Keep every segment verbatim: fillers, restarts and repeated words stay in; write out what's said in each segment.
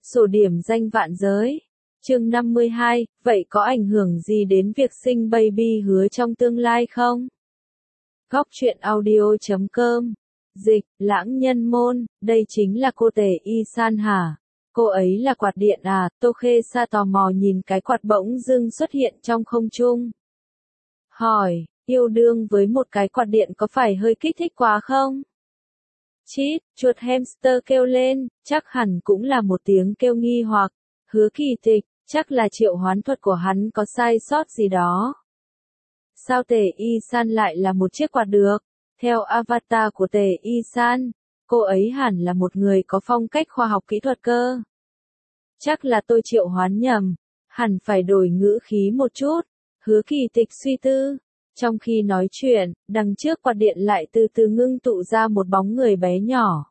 Sổ điểm danh vạn giới. Chương năm mươi hai, vậy có ảnh hưởng gì đến việc sinh baby hứa trong tương lai không? Góc truyện audio chấm com. Dịch, lãng nhân môn, đây chính là cô Tề Y San hả? Cô ấy là quạt điện à? Tô Khê Sa tò mò nhìn cái quạt bỗng dưng xuất hiện trong không trung. Hỏi, yêu đương với một cái quạt điện có phải hơi kích thích quá không? Chít, chuột hamster kêu lên, chắc hẳn cũng là một tiếng kêu nghi hoặc. Hứa Kỳ Tịch, chắc là triệu hoán thuật của hắn có sai sót gì đó. Sao Tề Y San lại là một chiếc quạt được? Theo avatar của Tề Y San, cô ấy hẳn là một người có phong cách khoa học kỹ thuật cơ. Chắc là tôi triệu hoán nhầm, hẳn phải đổi ngữ khí một chút. Hứa Kỳ Tịch suy tư. Trong khi nói chuyện, đằng trước quạt điện lại từ từ ngưng tụ ra một bóng người bé nhỏ.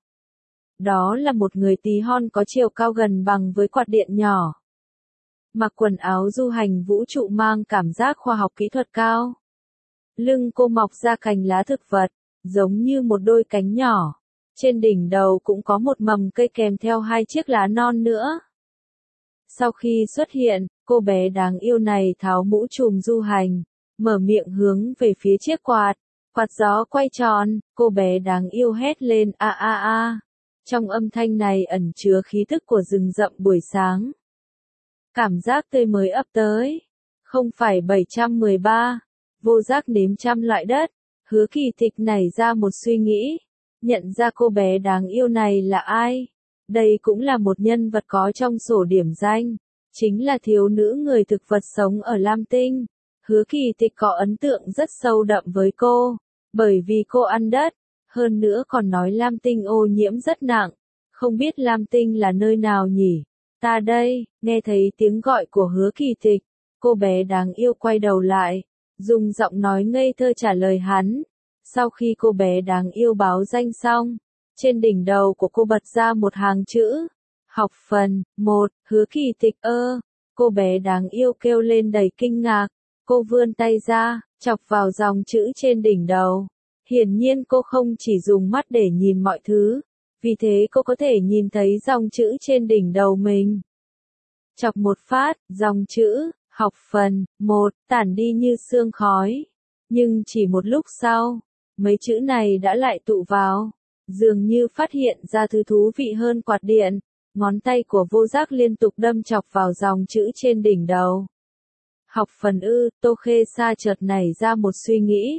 Đó là một người tí hon có chiều cao gần bằng với quạt điện nhỏ. Mặc quần áo du hành vũ trụ mang cảm giác khoa học kỹ thuật cao. Lưng cô mọc ra cành lá thực vật, giống như một đôi cánh nhỏ. Trên đỉnh đầu cũng có một mầm cây kèm theo hai chiếc lá non nữa. Sau khi xuất hiện, cô bé đáng yêu này tháo mũ trùm du hành, mở miệng hướng về phía chiếc quạt. Quạt gió quay tròn, cô bé đáng yêu hét lên a a a. Trong âm thanh này ẩn chứa khí tức của rừng rậm buổi sáng. Cảm giác tươi mới ập tới. Không phải bảy trăm mười ba. Vô giác nếm trăm loại đất. Hứa Kỳ Tịch nảy ra một suy nghĩ. Nhận ra cô bé đáng yêu này là ai? Đây cũng là một nhân vật có trong sổ điểm danh. Chính là thiếu nữ người thực vật sống ở Lam Tinh. Hứa Kỳ Tịch có ấn tượng rất sâu đậm với cô. Bởi vì cô ăn đất. Hơn nữa còn nói Lam Tinh ô nhiễm rất nặng. Không biết Lam Tinh là nơi nào nhỉ? Ta đây, nghe thấy tiếng gọi của Hứa Kỳ Tịch. Cô bé đáng yêu quay đầu lại. Dùng giọng nói ngây thơ trả lời hắn. Sau khi cô bé đáng yêu báo danh xong. Trên đỉnh đầu của cô bật ra một hàng chữ. Học phần, một, Hứa Kỳ Tịch ơ. Cô bé đáng yêu kêu lên đầy kinh ngạc. Cô vươn tay ra, chọc vào dòng chữ trên đỉnh đầu. Hiển nhiên cô không chỉ dùng mắt để nhìn mọi thứ. Vì thế cô có thể nhìn thấy dòng chữ trên đỉnh đầu mình. Chọc một phát, dòng chữ, học phần, một, tản đi như sương khói. Nhưng chỉ một lúc sau, mấy chữ này đã lại tụ vào. Dường như phát hiện ra thứ thú vị hơn quạt điện. Ngón tay của vô giác liên tục đâm chọc vào dòng chữ trên đỉnh đầu. Học phần ư, Tô Khê Sa chợt nảy ra một suy nghĩ.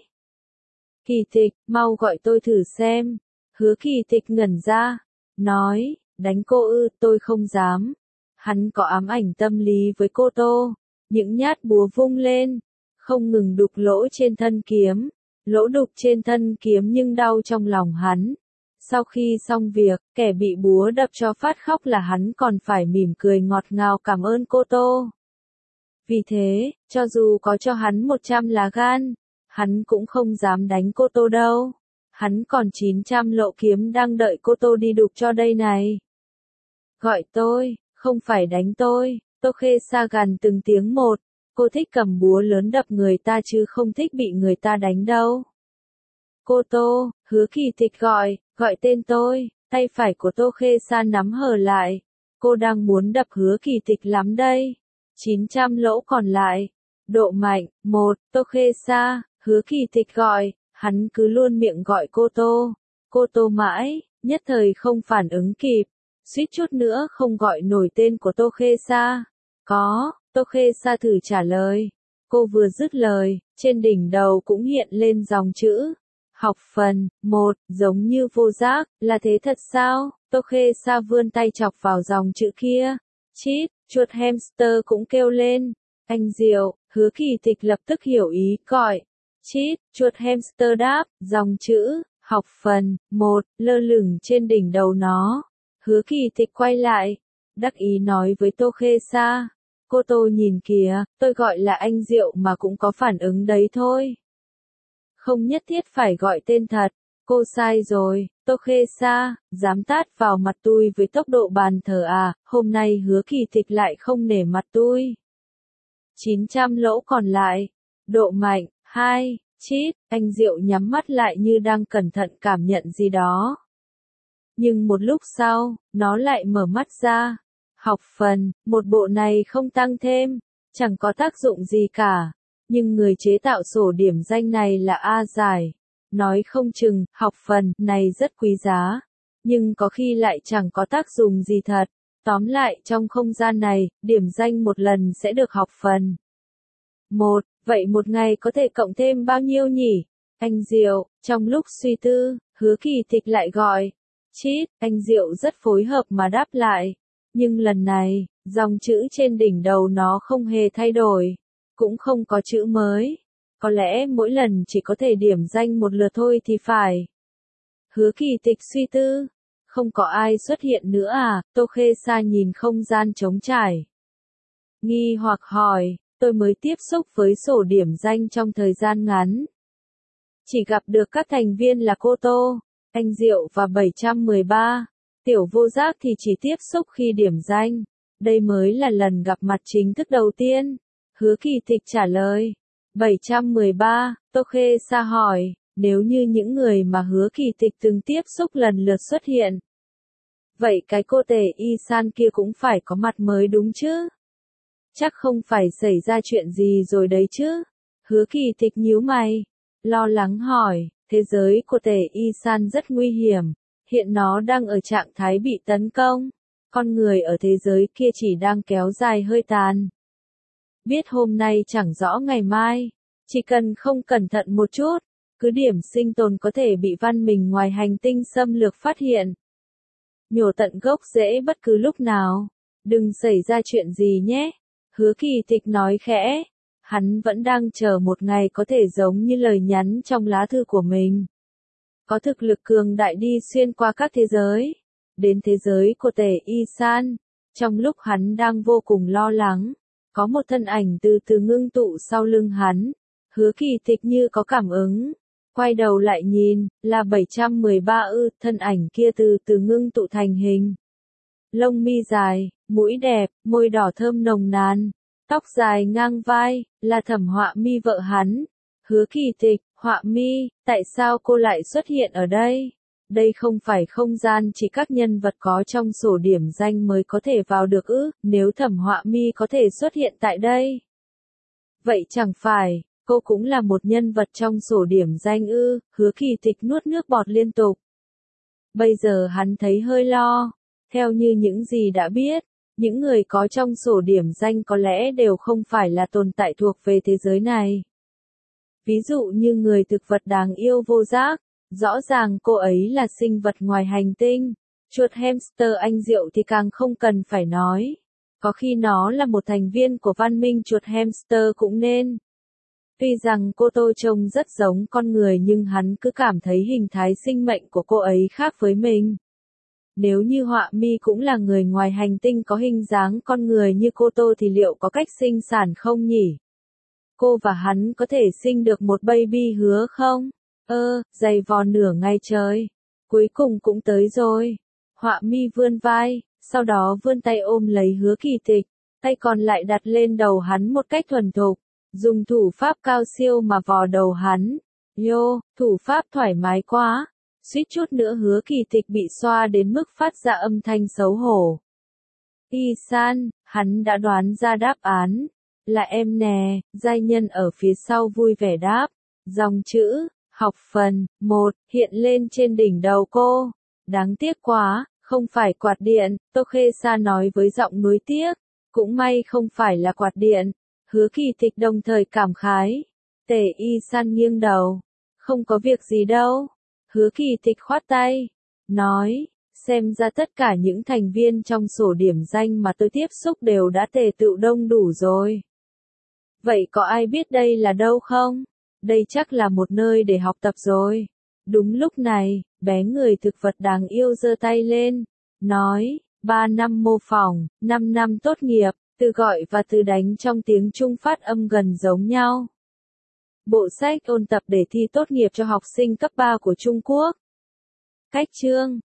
Kỳ Tịch, mau gọi tôi thử xem. Hứa Kỳ Tịch ngẩn ra, nói, đánh cô ư, tôi không dám. Hắn có ám ảnh tâm lý với cô Tô. Những nhát búa vung lên, không ngừng đục lỗ trên thân kiếm. Lỗ đục trên thân kiếm nhưng đau trong lòng hắn. Sau khi xong việc, kẻ bị búa đập cho phát khóc là hắn còn phải mỉm cười ngọt ngào cảm ơn cô Tô. Vì thế, cho dù có cho hắn một trăm lá gan, hắn cũng không dám đánh cô Tô đâu. Hắn còn chín trăm lỗ kiếm đang đợi cô Tô đi đục cho đây này. Gọi tôi, không phải đánh tôi. Tô Khê Sa gằn từng tiếng một. Cô thích cầm búa lớn đập người ta chứ không thích bị người ta đánh đâu. Cô Tô, Hứa Kỳ Tịch gọi, gọi tên tôi. Tay phải của Tô Khê Sa nắm hờ lại. Cô đang muốn đập Hứa Kỳ Tịch lắm đây. chín trăm lỗ còn lại. Độ mạnh, một, Tô Khê Sa, Hứa Kỳ Tịch gọi. Hắn cứ luôn miệng gọi cô Tô. Cô Tô mãi, nhất thời không phản ứng kịp. Suýt chút nữa không gọi nổi tên của Tô Khê Sa. Có, Tô Khê Sa thử trả lời. Cô vừa dứt lời, trên đỉnh đầu cũng hiện lên dòng chữ. Học phần, một, giống như vô giác, là thế thật sao? Tô Khê Sa vươn tay chọc vào dòng chữ kia. Chít, chuột hamster cũng kêu lên. Anh Diệu, Hứa Kỳ Tịch lập tức hiểu ý, gọi. Chít, chuột hamster đáp, dòng chữ, học phần, một, lơ lửng trên đỉnh đầu nó. Hứa Kỳ Tịch quay lại, đắc ý nói với Tô Khê Sa. Cô Tô nhìn kìa, tôi gọi là anh Diệu mà cũng có phản ứng đấy thôi. Không nhất thiết phải gọi tên thật, cô sai rồi. Tô Khê Sa, dám tát vào mặt tôi với tốc độ bàn thờ à, hôm nay Hứa Kỳ Tịch lại không nể mặt tôi. chín trăm lỗ còn lại, độ mạnh, hai, chít, anh Diệu nhắm mắt lại như đang cẩn thận cảm nhận gì đó. Nhưng một lúc sau, nó lại mở mắt ra. học phần, một bộ này không tăng thêm, chẳng có tác dụng gì cả. Nhưng người chế tạo sổ điểm danh này là A Giải. Nói không chừng, học phần này rất quý giá, nhưng có khi lại chẳng có tác dụng gì thật. Tóm lại, trong không gian này, điểm danh một lần sẽ được học phần. Một, vậy một ngày có thể cộng thêm bao nhiêu nhỉ? Anh Diệu, trong lúc suy tư, Hứa Kỳ Tịch lại gọi. Chít, anh Diệu rất phối hợp mà đáp lại. Nhưng lần này, dòng chữ trên đỉnh đầu nó không hề thay đổi. Cũng không có chữ mới. Có lẽ mỗi lần chỉ có thể điểm danh một lượt thôi thì phải. Hứa Kỳ Tịch suy tư. Không có ai xuất hiện nữa à? Tô Khê Sa nhìn không gian trống trải. Nghi hoặc hỏi, tôi mới tiếp xúc với sổ điểm danh trong thời gian ngắn. Chỉ gặp được các thành viên là cô Tô, anh Diệu và bảy trăm mười ba. Tiểu Vô Giác thì chỉ tiếp xúc khi điểm danh. Đây mới là lần gặp mặt chính thức đầu tiên. Hứa Kỳ Tịch trả lời. bảy trăm mười ba, Tô Khê Sa hỏi, nếu như những người mà Hứa Kỳ Tịch từng tiếp xúc lần lượt xuất hiện. Vậy cái cô Tề Y San kia cũng phải có mặt mới đúng chứ? Chắc không phải xảy ra chuyện gì rồi đấy chứ? Hứa Kỳ Tịch nhíu mày, lo lắng hỏi, thế giới của Tề Y San rất nguy hiểm, hiện nó đang ở trạng thái bị tấn công. Con người ở thế giới kia chỉ đang kéo dài hơi tàn. Biết hôm nay chẳng rõ ngày mai, chỉ cần không cẩn thận một chút, cứ điểm sinh tồn có thể bị văn minh ngoài hành tinh xâm lược phát hiện. Nhổ tận gốc rễ bất cứ lúc nào, đừng xảy ra chuyện gì nhé. Hứa Kỳ Tịch nói khẽ, hắn vẫn đang chờ một ngày có thể giống như lời nhắn trong lá thư của mình. Có thực lực cường đại đi xuyên qua các thế giới, đến thế giới của Tề Y San. Trong lúc hắn đang vô cùng lo lắng, có một thân ảnh từ từ ngưng tụ sau lưng hắn. Hứa Kỳ Tịch như có cảm ứng, quay đầu lại nhìn, là bảy trăm mười ba ư, thân ảnh kia từ từ ngưng tụ thành hình. Lông mi dài, mũi đẹp, môi đỏ thơm nồng nàn, tóc dài ngang vai, là Thẩm Họa Mi vợ hắn. Hứa Kỳ Tịch, Họa Mi, tại sao cô lại xuất hiện ở đây? Đây không phải không gian chỉ các nhân vật có trong sổ điểm danh mới có thể vào được ư, nếu Thẩm Họa Mi có thể xuất hiện tại đây. Vậy chẳng phải, cô cũng là một nhân vật trong sổ điểm danh ư? Hứa Kỳ Tịch nuốt nước bọt liên tục. Bây giờ hắn thấy hơi lo. Theo như những gì đã biết, những người có trong sổ điểm danh có lẽ đều không phải là tồn tại thuộc về thế giới này. Ví dụ như người thực vật đáng yêu Vô Giác, rõ ràng cô ấy là sinh vật ngoài hành tinh. Chuột hamster anh Diệu thì càng không cần phải nói. Có khi nó là một thành viên của văn minh chuột hamster cũng nên. Tuy rằng cô Tô trông rất giống con người nhưng hắn cứ cảm thấy hình thái sinh mệnh của cô ấy khác với mình. Nếu như Họa Mi cũng là người ngoài hành tinh có hình dáng con người như cô Tô thì liệu có cách sinh sản không nhỉ? Cô và hắn có thể sinh được một baby hứa không? Ơ, giày vò nửa ngày trời. Cuối cùng cũng tới rồi. Họa Mi vươn vai, sau đó vươn tay ôm lấy Hứa Kỳ Tịch, tay còn lại đặt lên đầu hắn một cách thuần thục, dùng thủ pháp cao siêu mà vò đầu hắn. Yo, thủ pháp thoải mái quá. Suýt chút nữa Hứa Kỳ Tịch bị xoa đến mức phát ra âm thanh xấu hổ. Y San, hắn đã đoán ra đáp án. Là em nè, giai nhân ở phía sau vui vẻ đáp. Dòng chữ, học phần, một, hiện lên trên đỉnh đầu cô. Đáng tiếc quá, không phải quạt điện, Tô Khê Sa nói với giọng nuối tiếc. Cũng may không phải là quạt điện. Hứa Kỳ Tịch đồng thời cảm khái. Tề Y San nghiêng đầu. Không có việc gì đâu. Hứa Kỳ Tịch khoát tay, nói, xem ra tất cả những thành viên trong sổ điểm danh mà tôi tiếp xúc đều đã tề tựu đông đủ rồi. Vậy có ai biết đây là đâu không? Đây chắc là một nơi để học tập rồi. Đúng lúc này, bé người thực vật đáng yêu giơ tay lên, nói, ba năm mô phỏng, năm năm tốt nghiệp, từ gọi và từ đánh trong tiếng Trung phát âm gần giống nhau. Bộ sách ôn tập để thi tốt nghiệp cho học sinh cấp ba của Trung Quốc. Cách chương